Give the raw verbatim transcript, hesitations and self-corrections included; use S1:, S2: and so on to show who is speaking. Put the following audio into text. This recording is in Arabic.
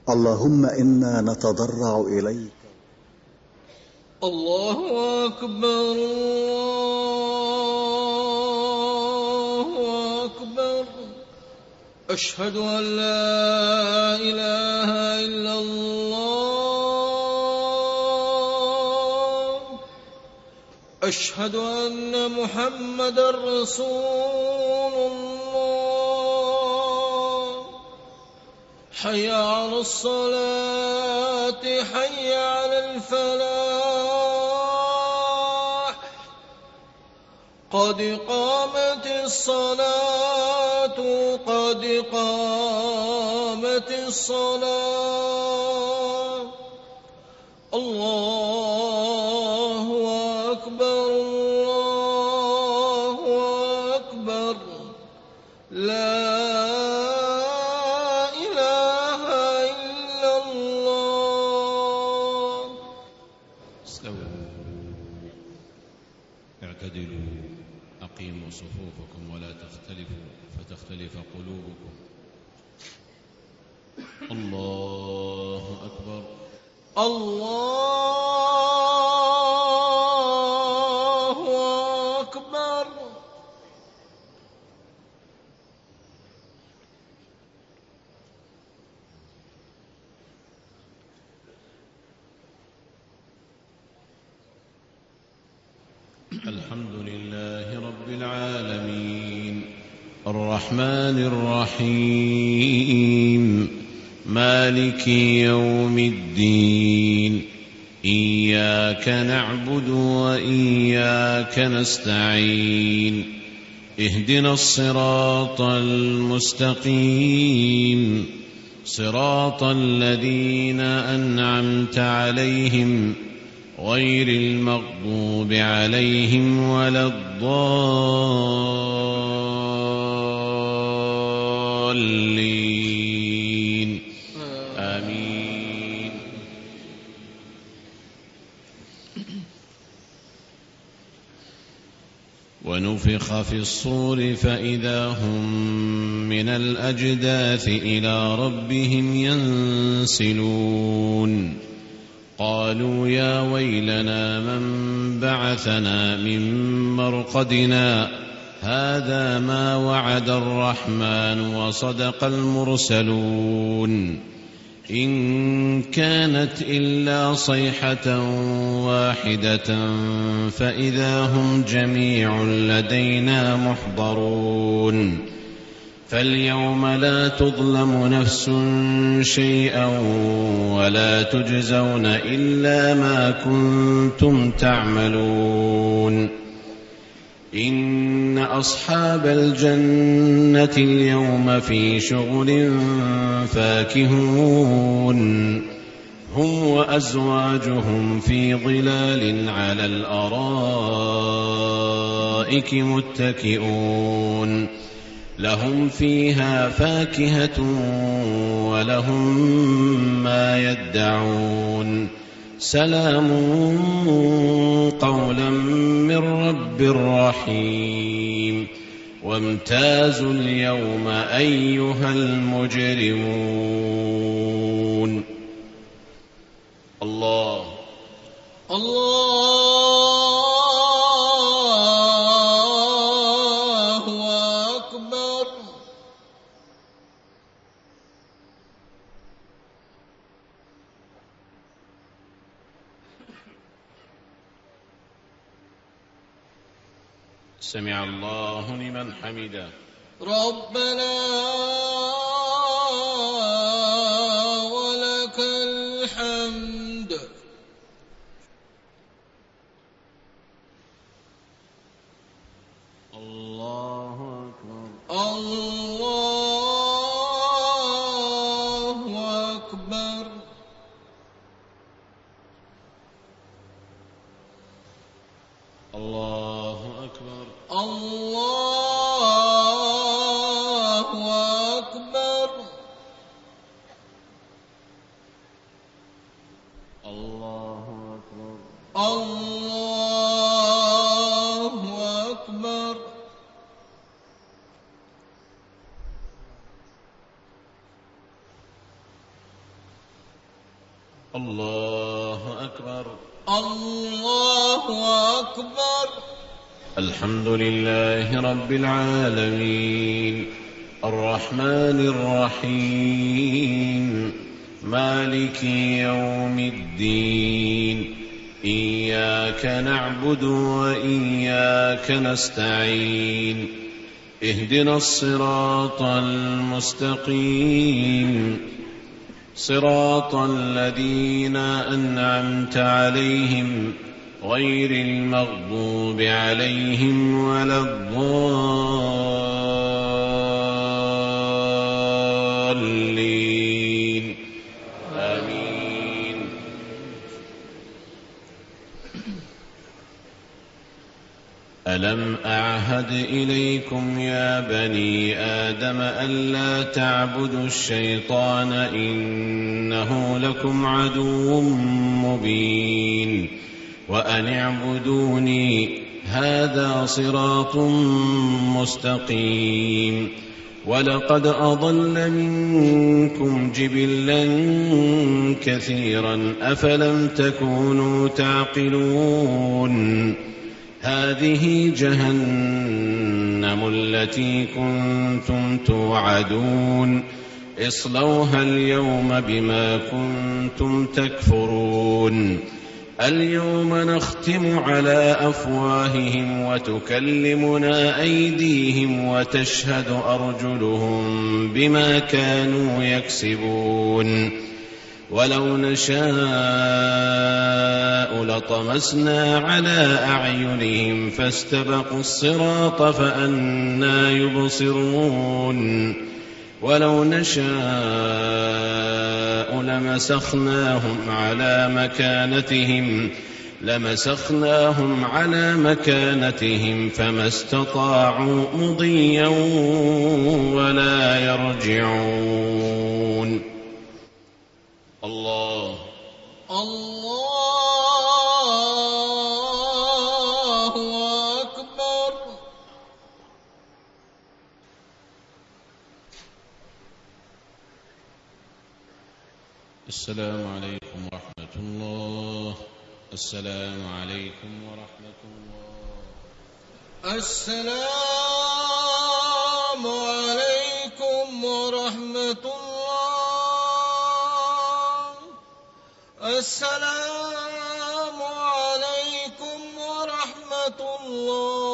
S1: اللهم إنا نتضرع إليك.
S2: الله أكبر الله أكبر. أشهد أن لا إله إلا الله. أشهد أن محمدا رسول الله. حي على الصلاة حي على الفلاح. قد قامت الصلاة قد قامت الصلاة. الله أكبر الله أكبر. لا إله إلا الله.
S3: استووا اعتدلوا أقيموا صفوفكم ولا تختلفوا فتختلف قلوبكم. الله أكبر
S2: الله أكبر.
S3: الحمد لله رب العالمين الرحمن الرحيم مالك يوم الدين. إياك نعبد وإياك نستعين. اهدنا الصراط المستقيم صراط الذين أنعمت عليهم غير المغضوب عليهم ولا الضالين. آمين. ونفخ في الصور فإذا هم من الأجداث إلى ربهم ينسلون. قالوا يا ويلنا من بعثنا من مرقدنا هذا ما وعد الرحمن وصدق المرسلون. إن كانت إلا صيحة واحدة فإذا هم جميع لدينا محضرون. فاليوم لا تظلم نفس شيئا ولا تجزون إلا ما كنتم تعملون. إن أصحاب الجنة اليوم في شغل فاكهون. هم وأزواجهم في ظلال على الأرائك متكئون. لهم فيها فاكهة ولهم ما يدعون. سلام قولا من رب رحيم. وامتازوا اليوم أيها المجرمون. الله
S2: الله أكبر.
S3: سمع الله لمن حمده.
S2: ربنا ولك الحمد.
S3: الله أكبر
S2: الله أكبر.
S3: الله أكبر
S2: الله أكبر.
S3: الله أكبر
S2: الله أكبر.
S3: الله أكبر.
S2: الله أكبر.
S3: الحمد لله رب العالمين الرحمن الرحيم مالك يوم الدين إياك نعبد وإياك نستعين اهدنا الصراط المستقيم صراط الذين أنعمت عليهم غير المغضوب عليهم ولا الضالين آمين. ألم أعهد إليكم يا بني آدم ألا تعبدوا الشيطان إنه لكم عدو مبين وأن اعبدوني هذا صراط مستقيم. ولقد أضل منكم جبلا كثيرا أفلم تكونوا تعقلون. هذه جهنم التي كنتم توعدون اصلوها اليوم بما كنتم تكفرون. اليوم نختم على أفواههم وتكلمنا أيديهم وتشهد أرجلهم بما كانوا يكسبون. ولو نشاء لطمسنا على أعينهم فاستبقوا الصراط فأنى يبصرون. ولو نشاء لمسخناهم على مكانتهم لمسخناهم على مكانتهم فما استطاعوا مضيا ولا يرجعون. الله
S2: الله أكبر.
S3: السلام عليكم ورحمة الله. السلام عليكم ورحمة الله.
S2: السلام عليكم ورحمة الله. السلام عليكم ورحمة الله.